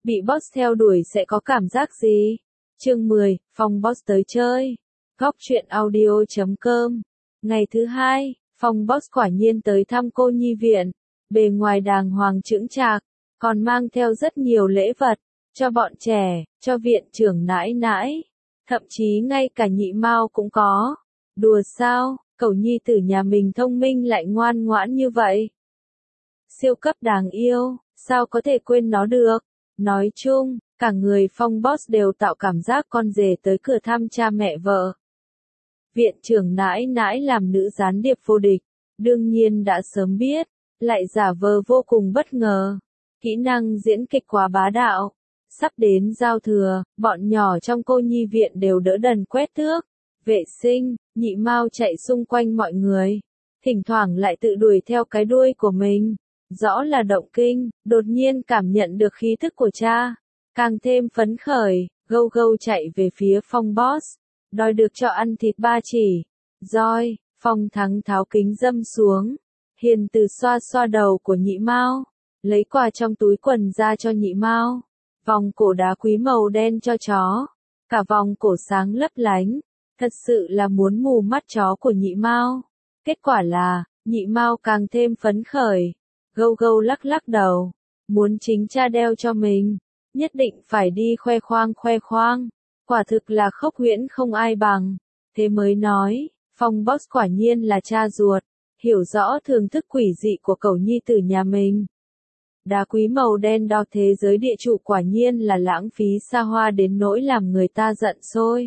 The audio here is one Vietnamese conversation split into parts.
Bị boss theo đuổi sẽ có cảm giác gì? Chương 10, Phong boss tới chơi. Góc truyện audio.com. Ngày thứ hai, Phong boss quả nhiên tới thăm cô nhi viện. Bề ngoài đàng hoàng chững chạc, còn mang theo rất nhiều lễ vật, cho bọn trẻ, cho viện trưởng nãi nãi. Thậm chí ngay cả nhị mao cũng có. Đùa sao, cậu nhi tử nhà mình thông minh lại ngoan ngoãn như vậy. Siêu cấp đáng yêu, sao có thể quên nó được. Nói chung, cả người Phong boss đều tạo cảm giác con rể tới cửa thăm cha mẹ vợ. Viện trưởng nãi nãi làm nữ gián điệp vô địch, đương nhiên đã sớm biết, lại giả vờ vô cùng bất ngờ. Kỹ năng diễn kịch quá bá đạo. Sắp đến giao thừa, bọn nhỏ trong cô nhi viện đều đỡ đần quét tước, vệ sinh, nhị mao chạy xung quanh mọi người. Thỉnh thoảng lại tự đuổi theo cái đuôi của mình. Rõ là động kinh, đột nhiên cảm nhận được khí thức của cha. Càng thêm phấn khởi, gâu gâu chạy về phía Phong boss. Đòi được cho ăn thịt ba chỉ. Roi, Phong Thắng tháo kính dâm xuống. Hiền từ xoa xoa đầu của nhị mao. Lấy quà trong túi quần ra cho nhị mao. Vòng cổ đá quý màu đen cho chó. Cả vòng cổ sáng lấp lánh. Thật sự là muốn mù mắt chó của nhị mao. Kết quả là, nhị mao càng thêm phấn khởi. Gâu gâu lắc lắc đầu. Muốn chính cha đeo cho mình. Nhất định phải đi khoe khoang. Quả thực là khốc huyễn không ai bằng. Thế mới nói, Phong boss quả nhiên là cha ruột. Hiểu rõ thưởng thức quỷ dị của cậu nhi tử nhà mình. Đá quý màu đen đo thế giới địa trụ quả nhiên là lãng phí xa hoa đến nỗi làm người ta giận sôi.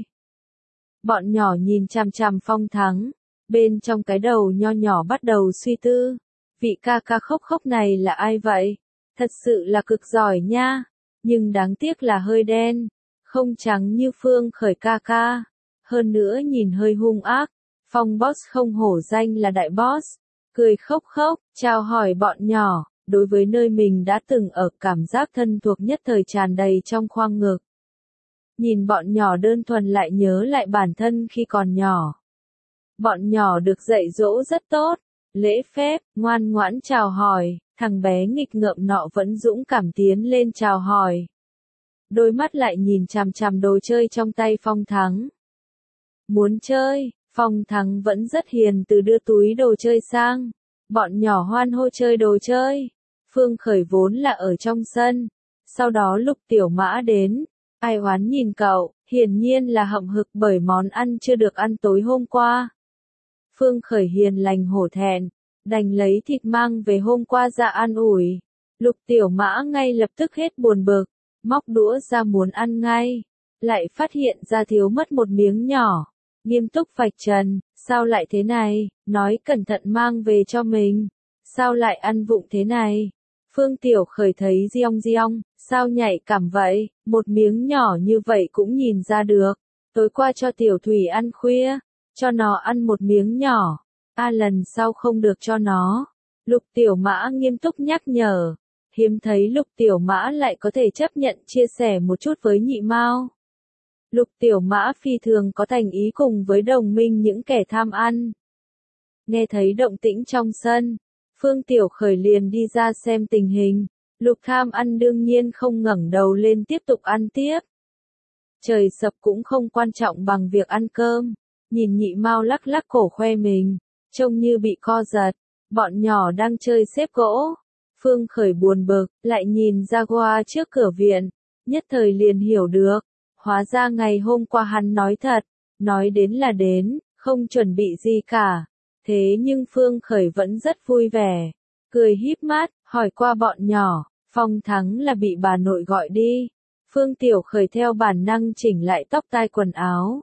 Bọn nhỏ nhìn chằm chằm Phong Thắng. Bên trong cái đầu nho nhỏ bắt đầu suy tư. Vị ca ca khốc khốc này là ai vậy? Thật sự là cực giỏi nha. Nhưng đáng tiếc là hơi đen. Không trắng như Phương Khởi ca ca. Hơn nữa nhìn hơi hung ác. Phong boss không hổ danh là đại boss. Cười khóc khóc, chào hỏi bọn nhỏ. Đối với nơi mình đã từng ở, cảm giác thân thuộc nhất thời tràn đầy trong khoang ngực. Nhìn bọn nhỏ đơn thuần lại nhớ lại bản thân khi còn nhỏ. Bọn nhỏ được dạy dỗ rất tốt. Lễ phép, ngoan ngoãn chào hỏi, thằng bé nghịch ngợm nọ vẫn dũng cảm tiến lên chào hỏi. Đôi mắt lại nhìn chằm chằm đồ chơi trong tay Phong Thắng. Muốn chơi, Phong Thắng vẫn rất hiền từ đưa túi đồ chơi sang. Bọn nhỏ hoan hô chơi đồ chơi. Phương Khởi vốn là ở trong sân. Sau đó Lục Tiểu Mã đến. Ai oán nhìn cậu, hiển nhiên là hậm hực bởi món ăn chưa được ăn tối hôm qua. Phương Khởi hiền lành hổ thẹn, đành lấy thịt mang về hôm qua ra ăn ủi. Lục Tiểu Mã ngay lập tức hết buồn bực, móc đũa ra muốn ăn ngay. Lại phát hiện ra thiếu mất một miếng nhỏ. Nghiêm túc vạch trần, sao lại thế này, nói cẩn thận mang về cho mình. Sao lại ăn vụng thế này? Phương Tiểu Khởi thấy giong, sao nhạy cảm vậy, một miếng nhỏ như vậy cũng nhìn ra được. Tối qua cho Tiểu Thủy ăn khuya, cho nó ăn một miếng nhỏ. Lần sau không được cho nó. Lục Tiểu Mã nghiêm túc nhắc nhở. Hiếm thấy Lục Tiểu Mã lại có thể chấp nhận chia sẻ một chút với nhị mao. Lục Tiểu Mã phi thường có thành ý cùng với đồng minh những kẻ tham ăn. Nghe thấy động tĩnh trong sân, Phương Tiểu Khởi liền đi ra xem tình hình. Lục tham ăn đương nhiên không ngẩng đầu lên tiếp tục ăn tiếp. Trời sập cũng không quan trọng bằng việc ăn cơm. Nhìn nhị mao lắc lắc cổ khoe mình, trông như bị co giật. Bọn nhỏ đang chơi xếp gỗ. Phương Khởi buồn bực, lại nhìn ra qua trước cửa viện. Nhất thời liền hiểu được. Hóa ra ngày hôm qua hắn nói thật. Nói đến là đến, không chuẩn bị gì cả. Thế nhưng Phương Khởi vẫn rất vui vẻ. Cười híp mắt, hỏi qua bọn nhỏ. Phong Thắng là bị bà nội gọi đi. Phương Tiểu Khởi theo bản năng chỉnh lại tóc tai quần áo.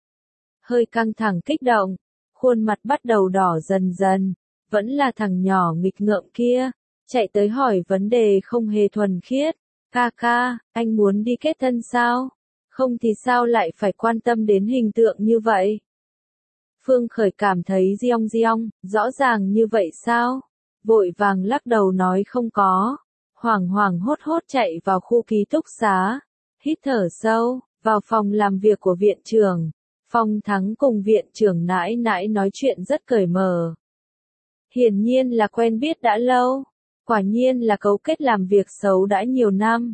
Hơi căng thẳng kích động. Khuôn mặt bắt đầu đỏ dần dần. Vẫn là thằng nhỏ nghịch ngợm kia. Chạy tới hỏi vấn đề không hề thuần khiết. Ca ca, anh muốn đi kết thân sao? Không thì sao lại phải quan tâm đến hình tượng như vậy? Phương Khởi cảm thấy giong, rõ ràng như vậy sao? Vội vàng lắc đầu nói không có. Hoảng hốt chạy vào khu ký túc xá. Hít thở sâu, vào phòng làm việc của viện trưởng. Phong Thắng cùng viện trưởng nãi nãi nói chuyện rất cởi mở. Hiển nhiên là quen biết đã lâu. Quả nhiên là cấu kết làm việc xấu đã nhiều năm.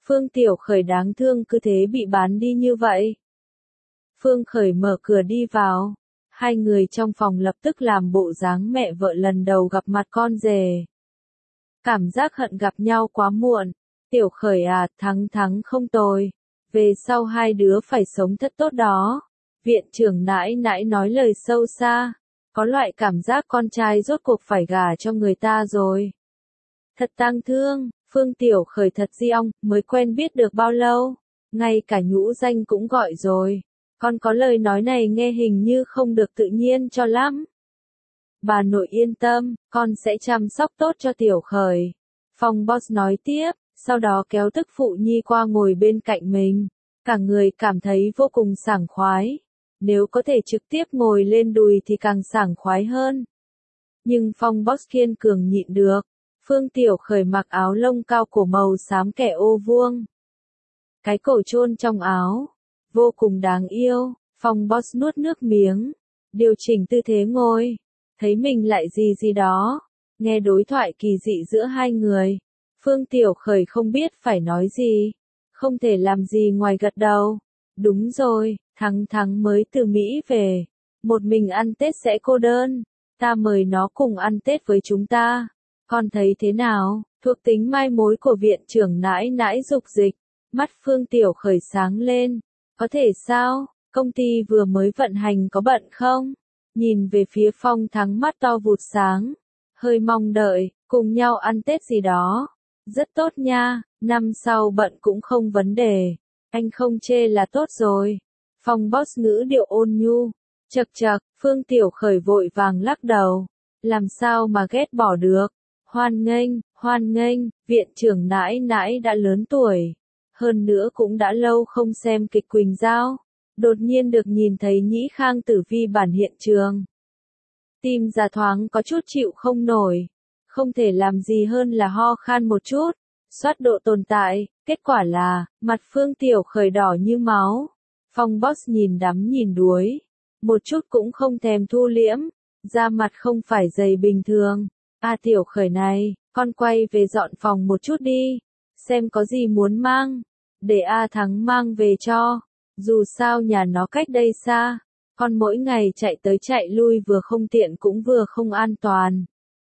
Phương Tiểu Khởi đáng thương cứ thế bị bán đi như vậy. Phương Khởi mở cửa đi vào. Hai người trong phòng lập tức làm bộ dáng mẹ vợ lần đầu gặp mặt con rể. Cảm giác hận gặp nhau quá muộn. Tiểu Khởi à, thắng không tồi. Về sau hai đứa phải sống thật tốt đó. Viện trưởng nãi nãi nói lời sâu xa. Có loại cảm giác con trai rốt cuộc phải gả cho người ta rồi. Thật tang thương, Phương Tiểu Khởi thật di ong, mới quen biết được bao lâu. Ngay cả nhũ danh cũng gọi rồi. Con có lời nói này nghe hình như không được tự nhiên cho lắm. Bà nội yên tâm, con sẽ chăm sóc tốt cho Tiểu Khởi. Phong Boss nói tiếp, sau đó kéo tức phụ nhi qua ngồi bên cạnh mình. Cả người cảm thấy vô cùng sảng khoái. Nếu có thể trực tiếp ngồi lên đùi thì càng sảng khoái hơn. Nhưng Phong Boss kiên cường nhịn được. Phương Tiểu Khởi mặc áo lông cao cổ màu xám kẻ ô vuông. Cái cổ chôn trong áo. Vô cùng đáng yêu. Phong Boss nuốt nước miếng. Điều chỉnh tư thế ngồi. Thấy mình lại gì đó. Nghe đối thoại kỳ dị giữa hai người. Phương Tiểu Khởi không biết phải nói gì. Không thể làm gì ngoài gật đầu. Đúng rồi, thắng mới từ Mỹ về. Một mình ăn Tết sẽ cô đơn. Ta mời nó cùng ăn Tết với chúng ta. Con thấy thế nào? Thuộc tính mai mối của viện trưởng nãi nãi dục dịch. Mắt Phương Tiểu Khởi sáng lên. Có thể sao? Công ty vừa mới vận hành có bận không? Nhìn về phía Phong Thắng mắt to vụt sáng. Hơi mong đợi, cùng nhau ăn Tết gì đó. Rất tốt nha, năm sau bận cũng không vấn đề. Anh không chê là tốt rồi. Phong Boss ngữ điệu ôn nhu. Chậc, Phương Tiểu Khởi vội vàng lắc đầu. Làm sao mà ghét bỏ được. Hoan nghênh, viện trưởng nãi nãi đã lớn tuổi. Hơn nữa cũng đã lâu không xem kịch Quỳnh Giao. Đột nhiên được nhìn thấy Nhĩ Khang Tử Vi bản hiện trường. Tim ra thoáng có chút chịu không nổi. Không thể làm gì hơn là ho khan một chút. Soát độ tồn tại, kết quả là, mặt Phương Tiểu Khởi đỏ như máu. Phong Boss nhìn đắm nhìn đuối. Một chút cũng không thèm thu liễm. Da mặt không phải dày bình thường. À Tiểu Khởi này, con quay về dọn phòng một chút đi. Xem có gì muốn mang. Để A Thắng mang về cho. Dù sao nhà nó cách đây xa. Con mỗi ngày chạy tới chạy lui vừa không tiện cũng vừa không an toàn.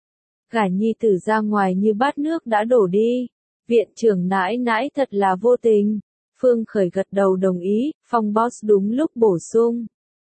Gả nhi tử ra ngoài như bát nước đã đổ đi. Viện trưởng nãi nãi thật là vô tình. Phương Khởi gật đầu đồng ý, Phong Boss đúng lúc bổ sung.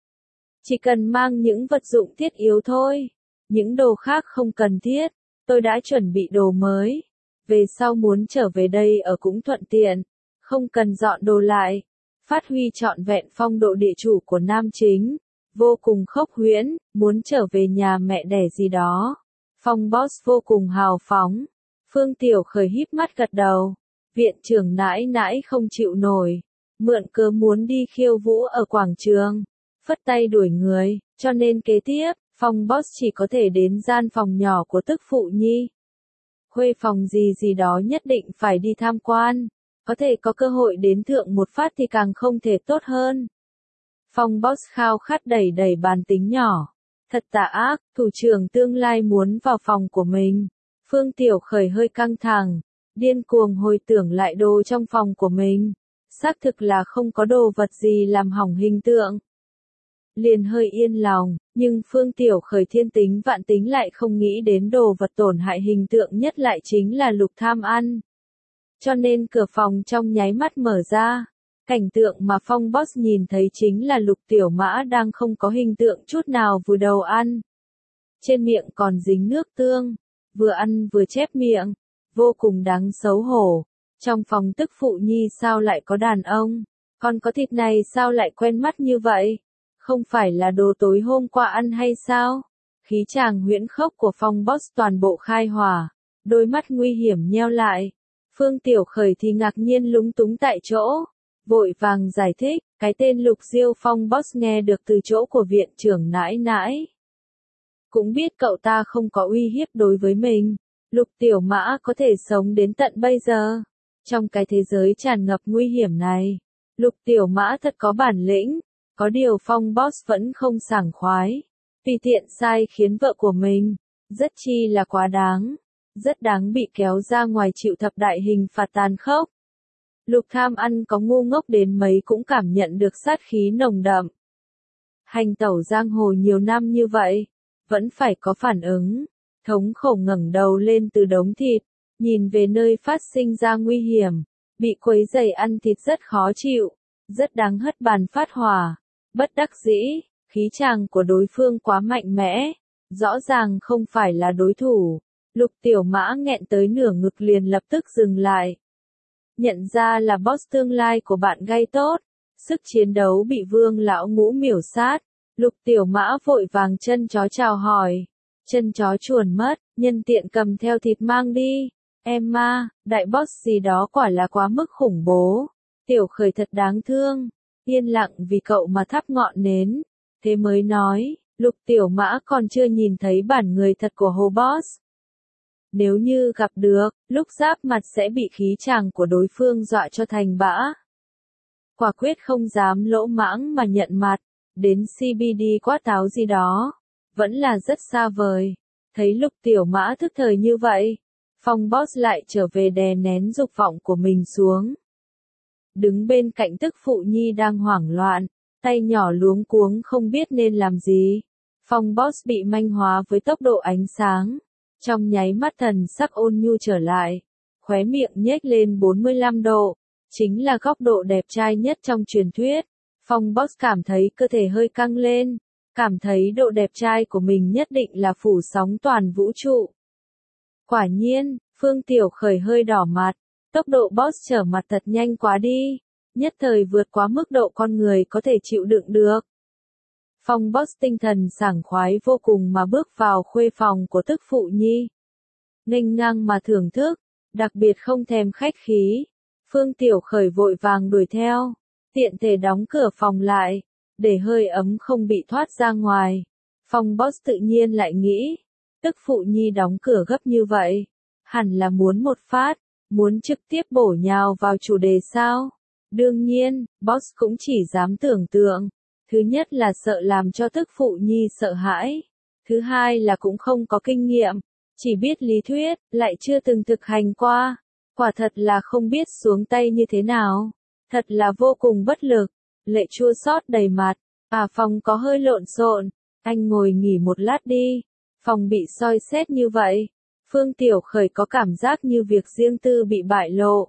Chỉ cần mang những vật dụng thiết yếu thôi. Những đồ khác không cần thiết. Tôi đã chuẩn bị đồ mới. Về sau muốn trở về đây ở cũng thuận tiện. Không cần dọn đồ lại. Phát huy trọn vẹn phong độ địa chủ của nam chính. Vô cùng khốc huyễn, muốn trở về nhà mẹ đẻ gì đó. Phong Boss vô cùng hào phóng. Phương Tiểu Khởi híp mắt gật đầu. Viện trưởng nãi nãi không chịu nổi. Mượn cớ muốn đi khiêu vũ ở quảng trường. Phất tay đuổi người, cho nên kế tiếp, Phong Boss chỉ có thể đến gian phòng nhỏ của tức phụ nhi. Khuê phòng gì đó nhất định phải đi tham quan. Có thể có cơ hội đến thượng một phát thì càng không thể tốt hơn. Phong Boss khao khát đẩy bàn tính nhỏ. Thật tà ác, thủ trưởng tương lai muốn vào phòng của mình. Phương Tiểu Khởi hơi căng thẳng. Điên cuồng hồi tưởng lại đồ trong phòng của mình. Xác thực là không có đồ vật gì làm hỏng hình tượng. Liền hơi yên lòng, nhưng Phương Tiểu Khởi thiên tính vạn tính lại không nghĩ đến đồ vật tổn hại hình tượng nhất lại chính là Lục tham ăn. Cho nên cửa phòng trong nháy mắt mở ra. Cảnh tượng mà Phong Boss nhìn thấy chính là Lục Tiểu Mã đang không có hình tượng chút nào vùi đầu ăn. Trên miệng còn dính nước tương, vừa ăn vừa chép miệng, vô cùng đáng xấu hổ. Trong phòng tức phụ nhi sao lại có đàn ông, còn có thịt này sao lại quen mắt như vậy? Không phải là đồ tối hôm qua ăn hay sao? Khí chàng huyễn khốc của Phong Boss toàn bộ khai hỏa, đôi mắt nguy hiểm nheo lại. Phương Tiểu Khởi thì ngạc nhiên lúng túng tại chỗ, vội vàng giải thích, cái tên Lục Diêu Phong Boss nghe được từ chỗ của viện trưởng nãi nãi. Cũng biết cậu ta không có uy hiếp đối với mình, Lục Tiểu Mã có thể sống đến tận bây giờ. Trong cái thế giới tràn ngập nguy hiểm này, Lục Tiểu Mã thật có bản lĩnh, có điều Phong Boss vẫn không sảng khoái. Tùy tiện sai khiến vợ của mình, rất chi là quá đáng, rất đáng bị kéo ra ngoài chịu thập đại hình phạt tàn khốc. Lục Tham ăn có ngu ngốc đến mấy cũng cảm nhận được sát khí nồng đậm. Hành tẩu giang hồ nhiều năm như vậy, vẫn phải có phản ứng. Thống khổ ngẩng đầu lên từ đống thịt, nhìn về nơi phát sinh ra nguy hiểm, bị quấy rầy ăn thịt rất khó chịu, rất đáng hất bàn phát hỏa. Bất đắc dĩ, khí chàng của đối phương quá mạnh mẽ, rõ ràng không phải là đối thủ. Lục Tiểu Mã nghẹn tới nửa ngực liền lập tức dừng lại. Nhận ra là boss tương lai của bạn gây tốt, sức chiến đấu bị Vương lão ngũ miểu sát. Lục Tiểu Mã vội vàng chân chó chào hỏi. Chân chó chuồn mất, nhân tiện cầm theo thịt mang đi. Emma, đại boss gì đó quả là quá mức khủng bố. Tiểu Khởi thật đáng thương. Yên lặng vì cậu mà thắp ngọn nến. Thế mới nói, Lục Tiểu Mã còn chưa nhìn thấy bản người thật của Hồ Boss. Nếu như gặp được, lúc giáp mặt sẽ bị khí chàng của đối phương dọa cho thành bã. Quả quyết không dám lỗ mãng mà nhận mặt, đến CBD quát tháo gì đó, vẫn là rất xa vời. Thấy Lục Tiểu Mã thức thời như vậy, Phong Boss lại trở về đè nén dục vọng của mình xuống. Đứng bên cạnh tức phụ nhi đang hoảng loạn, tay nhỏ luống cuống không biết nên làm gì. Phong Boss bị manh hóa với tốc độ ánh sáng. Trong nháy mắt thần sắc ôn nhu trở lại, khóe miệng nhếch lên 45 độ, chính là góc độ đẹp trai nhất trong truyền thuyết. Phong Boss cảm thấy cơ thể hơi căng lên, cảm thấy độ đẹp trai của mình nhất định là phủ sóng toàn vũ trụ. Quả nhiên, Phương Tiểu Khởi hơi đỏ mặt, tốc độ Boss trở mặt thật nhanh quá đi, nhất thời vượt quá mức độ con người có thể chịu đựng được. Phong Boss tinh thần sảng khoái vô cùng mà bước vào khuê phòng của tức phụ nhi. Nghênh ngang mà thưởng thức, đặc biệt không thèm khách khí. Phương Tiểu Khởi vội vàng đuổi theo, tiện thể đóng cửa phòng lại, để hơi ấm không bị thoát ra ngoài. Phong Boss tự nhiên lại nghĩ, tức phụ nhi đóng cửa gấp như vậy, hẳn là muốn một phát, muốn trực tiếp bổ nhào vào chủ đề sao? Đương nhiên, Boss cũng chỉ dám tưởng tượng. Thứ nhất là sợ làm cho tức phụ nhi sợ hãi. Thứ hai là cũng không có kinh nghiệm, chỉ biết lý thuyết, lại chưa từng thực hành qua. Quả thật là không biết xuống tay như thế nào. Thật là vô cùng bất lực. Lệ chua xót đầy mặt. Phòng có hơi lộn xộn. Anh ngồi nghỉ một lát đi. Phòng bị soi xét như vậy. Phương Tiểu Khởi có cảm giác như việc riêng tư bị bại lộ.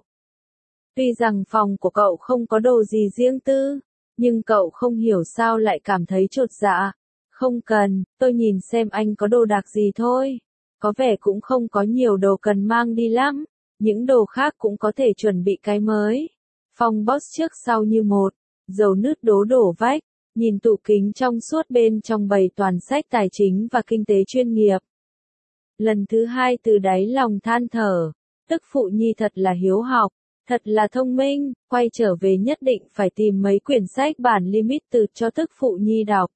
Tuy rằng phòng của cậu không có đồ gì riêng tư, nhưng cậu không hiểu sao lại cảm thấy chột dạ. Không cần, tôi nhìn xem anh có đồ đạc gì thôi. Có vẻ cũng không có nhiều đồ cần mang đi lắm. Những đồ khác cũng có thể chuẩn bị cái mới. Phong Boss trước sau như một, dầu nứt đổ vách, nhìn tủ kính trong suốt bên trong bày toàn sách tài chính và kinh tế chuyên nghiệp. Lần thứ hai từ đáy lòng than thở, tức phụ nhi thật là hiếu học. Thật là thông minh, quay trở về nhất định phải tìm mấy quyển sách bản limited cho tức phụ nhi đọc.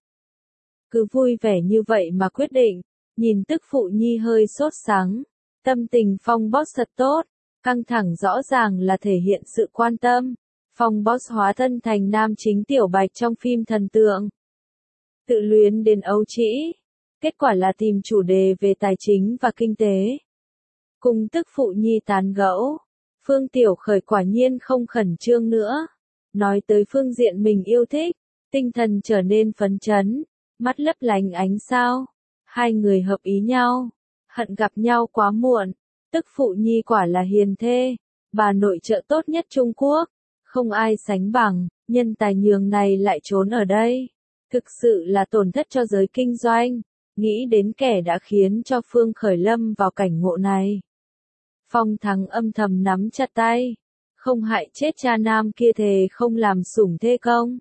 Cứ vui vẻ như vậy mà quyết định, nhìn tức phụ nhi hơi sốt sắng. Tâm tình Phong Boss thật tốt, căng thẳng rõ ràng là thể hiện sự quan tâm. Phong Boss hóa thân thành nam chính Tiểu Bạch trong phim thần tượng. Tự luyến đến ấu trĩ, kết quả là tìm chủ đề về tài chính và kinh tế. Cùng tức phụ nhi tán gẫu. Phương Tiểu Khởi quả nhiên không khẩn trương nữa. Nói tới phương diện mình yêu thích, tinh thần trở nên phấn chấn, mắt lấp lánh ánh sao. Hai người hợp ý nhau, hận gặp nhau quá muộn. Tức phụ nhi quả là hiền thê, bà nội trợ tốt nhất Trung Quốc, không ai sánh bằng, nhân tài nhường này lại trốn ở đây. Thực sự là tổn thất cho giới kinh doanh, nghĩ đến kẻ đã khiến cho Phương Khởi lâm vào cảnh ngộ này. Phong Thắng âm thầm nắm chặt tay, không hại chết cha nam kia thề không làm sủng thê công.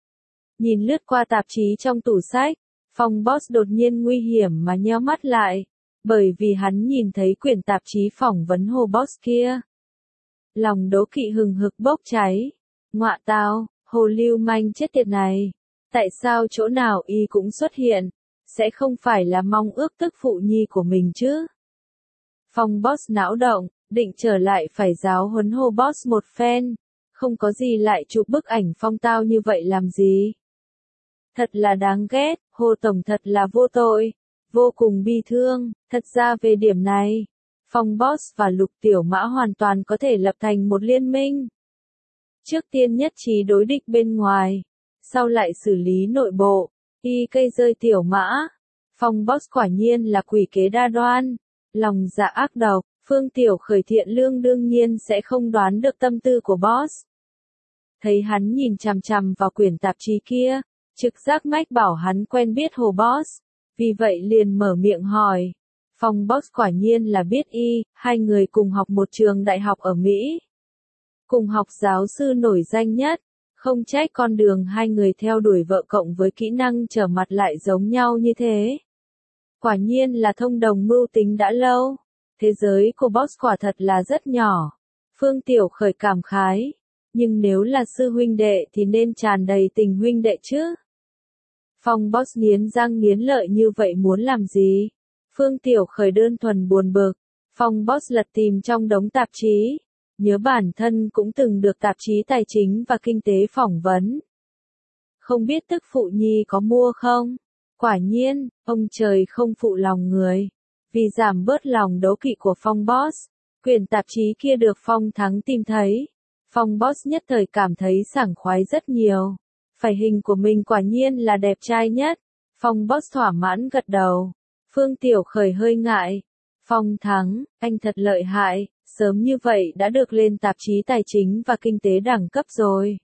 Nhìn lướt qua tạp chí trong tủ sách, Phong Boss đột nhiên nguy hiểm mà nheo mắt lại, bởi vì hắn nhìn thấy quyển tạp chí phỏng vấn Hồ Boss kia. Lòng đố kỵ hừng hực bốc cháy, ngọa tao, Hồ lưu manh chết tiệt này, tại sao chỗ nào y cũng xuất hiện, sẽ không phải là mong ước tức phụ nhi của mình chứ? Phong Boss não động, định trở lại phải giáo huấn Hồ Boss một phen, không có gì lại chụp bức ảnh phong tao như vậy làm gì. Thật là đáng ghét, Hồ Tổng thật là vô tội, vô cùng bi thương, thật ra về điểm này, Phong Boss và Lục Tiểu Mã hoàn toàn có thể lập thành một liên minh. Trước tiên nhất trí đối địch bên ngoài, sau lại xử lý nội bộ, y cây rơi tiểu mã. Phong boss quả nhiên là quỷ kế đa đoan, lòng dạ ác độc, Phương Tiểu Khởi thiện lương đương nhiên sẽ không đoán được tâm tư của boss. Thấy hắn nhìn chằm chằm vào quyển tạp chí kia, trực giác mách bảo hắn quen biết Hồ boss, vì vậy liền mở miệng hỏi. Phong boss quả nhiên là biết y, hai người cùng học một trường đại học ở Mỹ. Cùng học giáo sư nổi danh nhất, không trách con đường hai người theo đuổi vợ cộng với kỹ năng trở mặt lại giống nhau như thế. Quả nhiên là thông đồng mưu tính đã lâu. Thế giới của boss quả thật là rất nhỏ. Phương Tiểu Khởi cảm khái. Nhưng nếu là sư huynh đệ thì nên tràn đầy tình huynh đệ chứ. Phong boss nghiến răng nghiến lợi như vậy muốn làm gì? Phương Tiểu Khởi đơn thuần buồn bực. Phong boss lật tìm trong đống tạp chí. Nhớ bản thân cũng từng được tạp chí tài chính và kinh tế phỏng vấn. Không biết tức phụ nhi có mua không? Quả nhiên, ông trời không phụ lòng người. Vì giảm bớt lòng đố kỵ của Phong boss, quyển tạp chí kia được Phong Thắng tìm thấy. Phong boss nhất thời cảm thấy sảng khoái rất nhiều. Phải hình của mình quả nhiên là đẹp trai nhất. Phong boss thỏa mãn gật đầu. Phương Tiểu Khởi hơi ngại. Phong Thắng, anh thật lợi hại, sớm như vậy đã được lên tạp chí tài chính và kinh tế đẳng cấp rồi.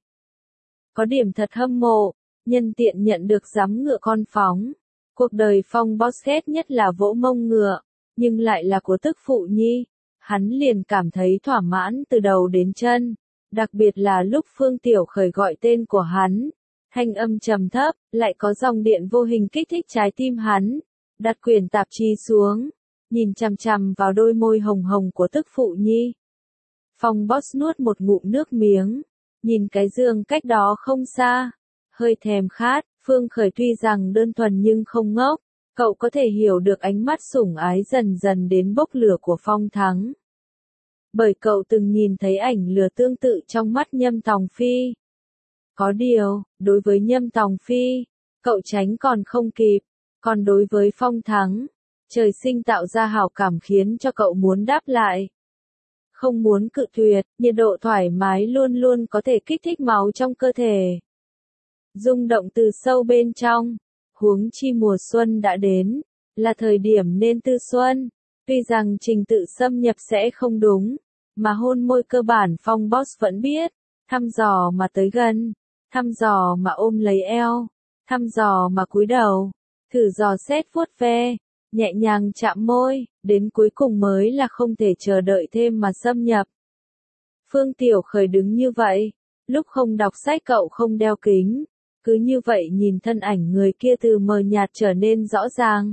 Có điểm thật hâm mộ, nhân tiện nhận được giám ngựa con phóng. Cuộc đời Phong boss ghét nhất là vỗ mông ngựa, nhưng lại là của tức phụ nhi. Hắn liền cảm thấy thỏa mãn từ đầu đến chân, đặc biệt là lúc Phương Tiểu Khởi gọi tên của hắn. Thanh âm trầm thấp, lại có dòng điện vô hình kích thích trái tim hắn. Đặt quyển tạp chí xuống, nhìn chằm chằm vào đôi môi hồng hồng của tức phụ nhi. Phong boss nuốt một ngụm nước miếng, nhìn cái giường cách đó không xa, hơi thèm khát. Phương Khởi tuy rằng đơn thuần nhưng không ngốc, cậu có thể hiểu được ánh mắt sủng ái dần dần đến bốc lửa của Phong Thắng. Bởi cậu từng nhìn thấy ảnh lửa tương tự trong mắt Nhâm Tòng Phi. Có điều, đối với Nhâm Tòng Phi, cậu tránh còn không kịp, còn đối với Phong Thắng, trời sinh tạo ra hảo cảm khiến cho cậu muốn đáp lại. Không muốn cự tuyệt, nhiệt độ thoải mái luôn luôn có thể kích thích máu trong cơ thể. Rung động từ sâu bên trong, huống chi mùa xuân đã đến, là thời điểm nên tư xuân. Tuy rằng trình tự xâm nhập sẽ không đúng, mà hôn môi cơ bản Phong boss vẫn biết, thăm dò mà tới gần, thăm dò mà ôm lấy eo, thăm dò mà cúi đầu, thử dò xét vuốt ve, nhẹ nhàng chạm môi, đến cuối cùng mới là không thể chờ đợi thêm mà xâm nhập. Phương Tiểu Khởi đứng như vậy, lúc không đọc sách cậu không đeo kính, cứ như vậy nhìn thân ảnh người kia từ mờ nhạt trở nên rõ ràng.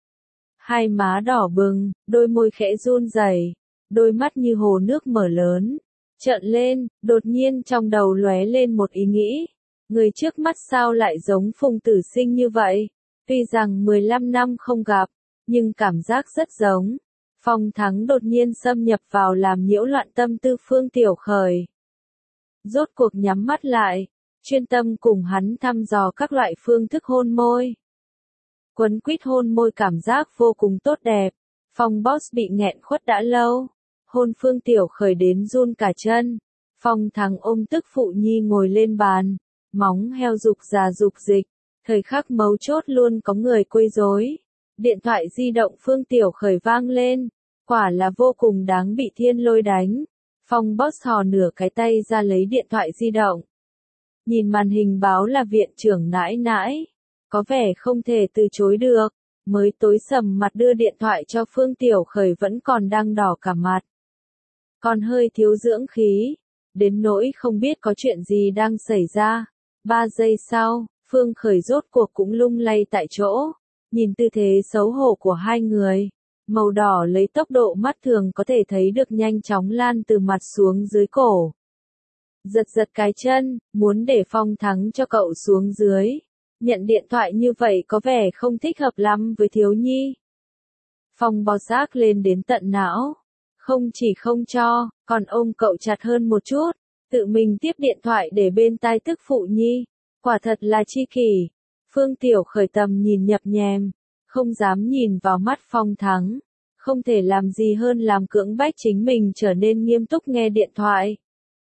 Hai má đỏ bừng, đôi môi khẽ run rẩy, đôi mắt như hồ nước mở lớn, trợn lên, đột nhiên trong đầu lóe lên một ý nghĩ. Người trước mắt sao lại giống Phùng Tử Sinh như vậy? Tuy rằng 15 năm không gặp, nhưng cảm giác rất giống. Phong Thắng đột nhiên xâm nhập vào làm nhiễu loạn tâm tư Phương Tiểu Khởi. Rốt cuộc nhắm mắt lại, chuyên tâm cùng hắn thăm dò các loại phương thức hôn môi. Quấn quýt hôn môi cảm giác vô cùng tốt đẹp. Phong boss bị nghẹn khuất đã lâu. Hôn Phương Tiểu Khởi đến run cả chân. Phong Thắng ôm tức phụ nhi ngồi lên bàn. Móng heo dục già dục dịch. Thời khắc mấu chốt luôn có người quấy rối. Điện thoại di động Phương Tiểu Khởi vang lên. Quả là vô cùng đáng bị thiên lôi đánh. Phong boss thò nửa cái tay ra lấy điện thoại di động. Nhìn màn hình báo là viện trưởng nãi nãi. Có vẻ không thể từ chối được. Mới tối sầm mặt đưa điện thoại cho Phương Tiểu Khởi vẫn còn đang đỏ cả mặt. Còn hơi thiếu dưỡng khí. Đến nỗi không biết có chuyện gì đang xảy ra. 3 giây sau, Phương Khởi rốt cuộc cũng lung lay tại chỗ. Nhìn tư thế xấu hổ của hai người. Màu đỏ lấy tốc độ mắt thường có thể thấy được nhanh chóng lan từ mặt xuống dưới cổ. Giật giật cái chân, muốn để Phong Thắng cho cậu xuống dưới. Nhận điện thoại như vậy có vẻ không thích hợp lắm với thiếu nhi. Phong bò xác lên đến tận não. Không chỉ không cho, còn ôm cậu chặt hơn một chút. Tự mình tiếp điện thoại để bên tai tức phụ nhi. Quả thật là chi kỷ. Phương Tiểu Khởi tầm nhìn nhập nhèm. Không dám nhìn vào mắt Phong Thắng. Không thể làm gì hơn làm cưỡng bách chính mình trở nên nghiêm túc nghe điện thoại.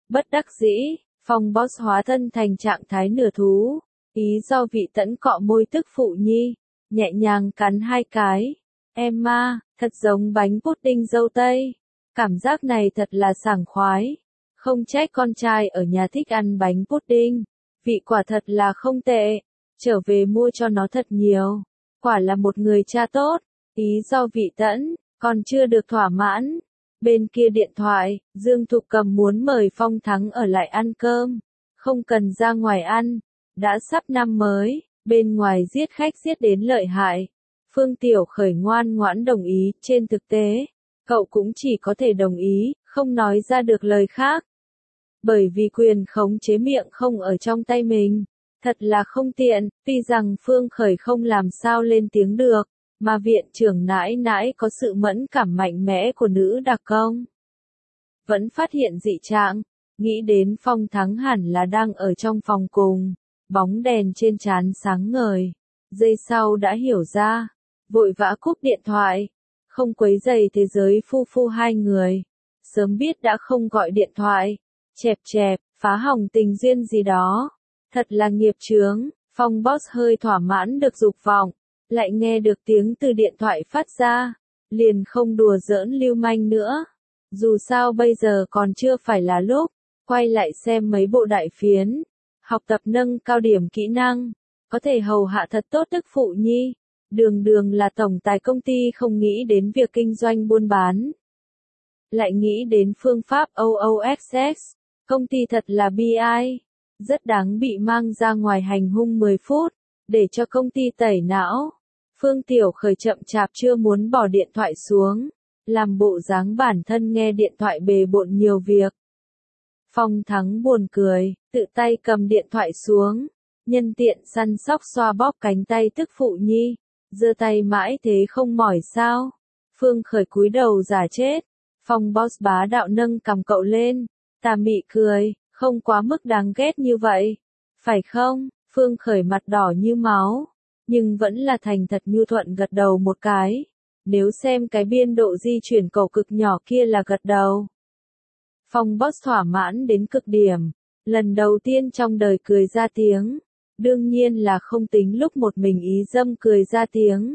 Bất đắc dĩ, Phong Boss hóa thân thành trạng thái nửa thú. Ý do Vị Tẫn cọ môi tức phụ nhi, nhẹ nhàng cắn hai cái. Emma, thật giống bánh pudding dâu tây. Cảm giác này thật là sảng khoái. Không trách con trai ở nhà thích ăn bánh pudding. Vị quả thật là không tệ. Trở về mua cho nó thật nhiều. Quả là một người cha tốt. Ý do Vị Tẫn, còn chưa được thỏa mãn. Bên kia điện thoại, Dương Thục Cầm muốn mời Phong Thắng ở lại ăn cơm. Không cần ra ngoài ăn. Đã sắp năm mới, bên ngoài giết khách giết đến lợi hại. Phương Tiểu Khởi ngoan ngoãn đồng ý, trên thực tế, cậu cũng chỉ có thể đồng ý, không nói ra được lời khác. Bởi vì quyền khống chế miệng không ở trong tay mình. Thật là không tiện, tuy rằng Phương Khởi không làm sao lên tiếng được, mà viện trưởng nãi nãi có sự mẫn cảm mạnh mẽ của nữ đặc công. Vẫn phát hiện dị trạng, nghĩ đến Phong Thắng hẳn là đang ở trong phòng cùng, bóng đèn trên trán sáng ngời. Giây sau đã hiểu ra, vội vã cúp điện thoại, không quấy rầy thế giới phu phu hai người. Sớm biết đã không gọi điện thoại, chẹp chẹp, phá hỏng tình duyên gì đó. Thật là nghiệp chướng, Phong Boss hơi thỏa mãn được dục vọng, lại nghe được tiếng từ điện thoại phát ra, liền không đùa giỡn lưu manh nữa. Dù sao bây giờ còn chưa phải là lúc, quay lại xem mấy bộ đại phiến, học tập nâng cao điểm kỹ năng, có thể hầu hạ thật tốt tức phụ nhi. Đường đường là tổng tài công ty không nghĩ đến việc kinh doanh buôn bán. Lại nghĩ đến phương pháp OOXX, công ty thật là bi ai. Rất đáng bị mang ra ngoài hành hung 10 phút, để cho công ty tẩy não. Phương Tiểu Khởi chậm chạp chưa muốn bỏ điện thoại xuống, làm bộ dáng bản thân nghe điện thoại bề bộn nhiều việc. Phong Thắng buồn cười, tự tay cầm điện thoại xuống, nhân tiện săn sóc xoa bóp cánh tay tức phụ nhi, giơ tay mãi thế không mỏi sao. Phương Khởi cúi đầu giả chết, Phong Boss bá đạo nâng cầm cậu lên, tà mị cười, không quá mức đáng ghét như vậy, phải không? Phương Khởi mặt đỏ như máu, nhưng vẫn là thành thật nhu thuận gật đầu một cái. Nếu xem cái biên độ di chuyển cầu cực nhỏ kia là gật đầu. Phong Boss thỏa mãn đến cực điểm, lần đầu tiên trong đời cười ra tiếng. Đương nhiên là không tính lúc một mình ý dâm cười ra tiếng.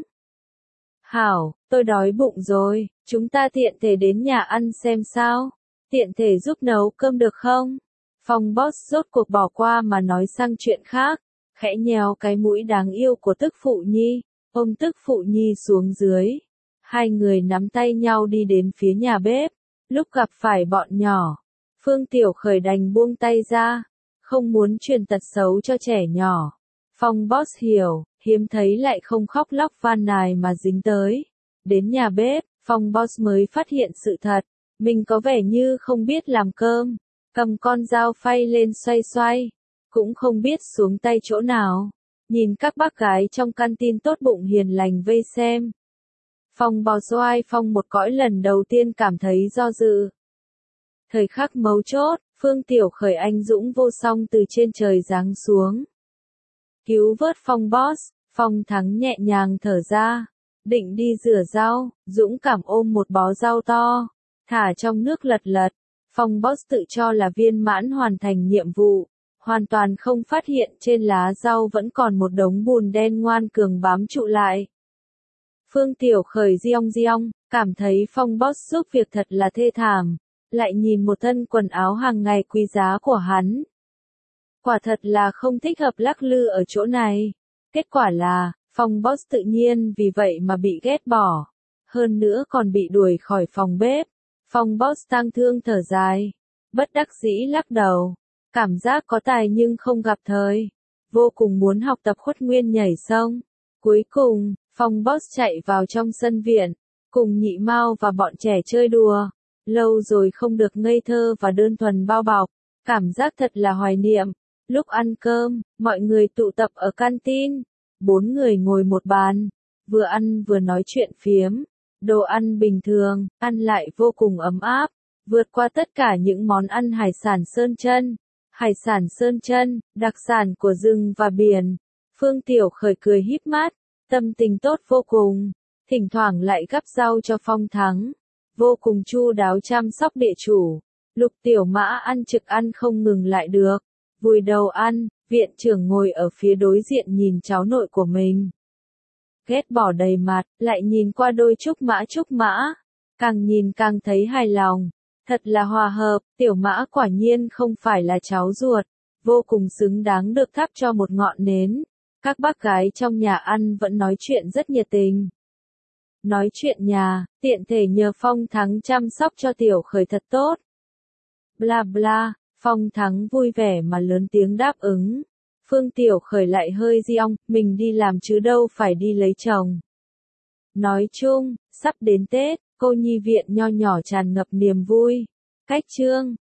Hảo, tôi đói bụng rồi, chúng ta tiện thể đến nhà ăn xem sao. Tiện thể giúp nấu cơm được không? Phong Boss rốt cuộc bỏ qua mà nói sang chuyện khác, khẽ nhéo cái mũi đáng yêu của tức phụ nhi, ôm tức phụ nhi xuống dưới. Hai người nắm tay nhau đi đến phía nhà bếp, lúc gặp phải bọn nhỏ. Phương Tiểu Khởi đành buông tay ra, không muốn truyền tật xấu cho trẻ nhỏ. Phong Boss hiểu, hiếm thấy lại không khóc lóc van nài mà dính tới. Đến nhà bếp, Phong Boss mới phát hiện sự thật, mình có vẻ như không biết làm cơm, cầm con dao phay lên xoay xoay, cũng không biết xuống tay chỗ nào. Nhìn các bác gái trong canteen tốt bụng hiền lành vây xem. Phong Boss oai phong một cõi lần đầu tiên cảm thấy do dự. Thời khắc mấu chốt, Phương Tiểu Khởi anh dũng vô song từ trên trời giáng xuống. Cứu vớt Phong Boss, Phong Thắng nhẹ nhàng thở ra, định đi rửa rau, dũng cảm ôm một bó rau to, thả trong nước lật lật. Phong Boss tự cho là viên mãn hoàn thành nhiệm vụ, hoàn toàn không phát hiện trên lá rau vẫn còn một đống bùn đen ngoan cường bám trụ lại. Phương Tiểu Khởi giong, cảm thấy Phong Boss giúp việc thật là thê thảm, lại nhìn một thân quần áo hàng ngày quý giá của hắn. Quả thật là không thích hợp lắc lư ở chỗ này. Kết quả là, Phong Boss tự nhiên vì vậy mà bị ghét bỏ. Hơn nữa còn bị đuổi khỏi phòng bếp. Phong Boss tang thương thở dài. Bất đắc dĩ lắc đầu. Cảm giác có tài nhưng không gặp thời. Vô cùng muốn học tập Khuất Nguyên nhảy sông. Cuối cùng, Phong Boss chạy vào trong sân viện. Cùng Nhị Mao và bọn trẻ chơi đùa. Lâu rồi không được ngây thơ và đơn thuần bao bọc. Cảm giác thật là hoài niệm. Lúc ăn cơm, mọi người tụ tập ở canteen. 4 người ngồi một bàn. Vừa ăn vừa nói chuyện phiếm. Đồ ăn bình thường, ăn lại vô cùng ấm áp. Vượt qua tất cả những món ăn hải sản sơn chân. Hải sản sơn chân, đặc sản của rừng và biển. Phương Tiểu Khởi cười híp mắt. Tâm tình tốt vô cùng. Thỉnh thoảng lại gắp rau cho Phong Thắng. Vô cùng chu đáo chăm sóc địa chủ. Lục Tiểu Mã ăn trực ăn không ngừng lại được. Vùi đầu ăn, viện trưởng ngồi ở phía đối diện nhìn cháu nội của mình. Ghét bỏ đầy mặt, lại nhìn qua đôi Trúc Mã. Càng nhìn càng thấy hài lòng. Thật là hòa hợp, Tiểu Mã quả nhiên không phải là cháu ruột. Vô cùng xứng đáng được thắp cho một ngọn nến. Các bác gái trong nhà ăn vẫn nói chuyện rất nhiệt tình. Nói chuyện nhà, tiện thể nhờ Phong Thắng chăm sóc cho Tiểu Khởi thật tốt. Bla bla, Phong Thắng vui vẻ mà lớn tiếng đáp ứng. Phương Tiểu Khởi lại hơi di ong, mình đi làm chứ đâu phải đi lấy chồng. Nói chung, sắp đến Tết, cô nhi viện nho nhỏ tràn ngập niềm vui. Cách chương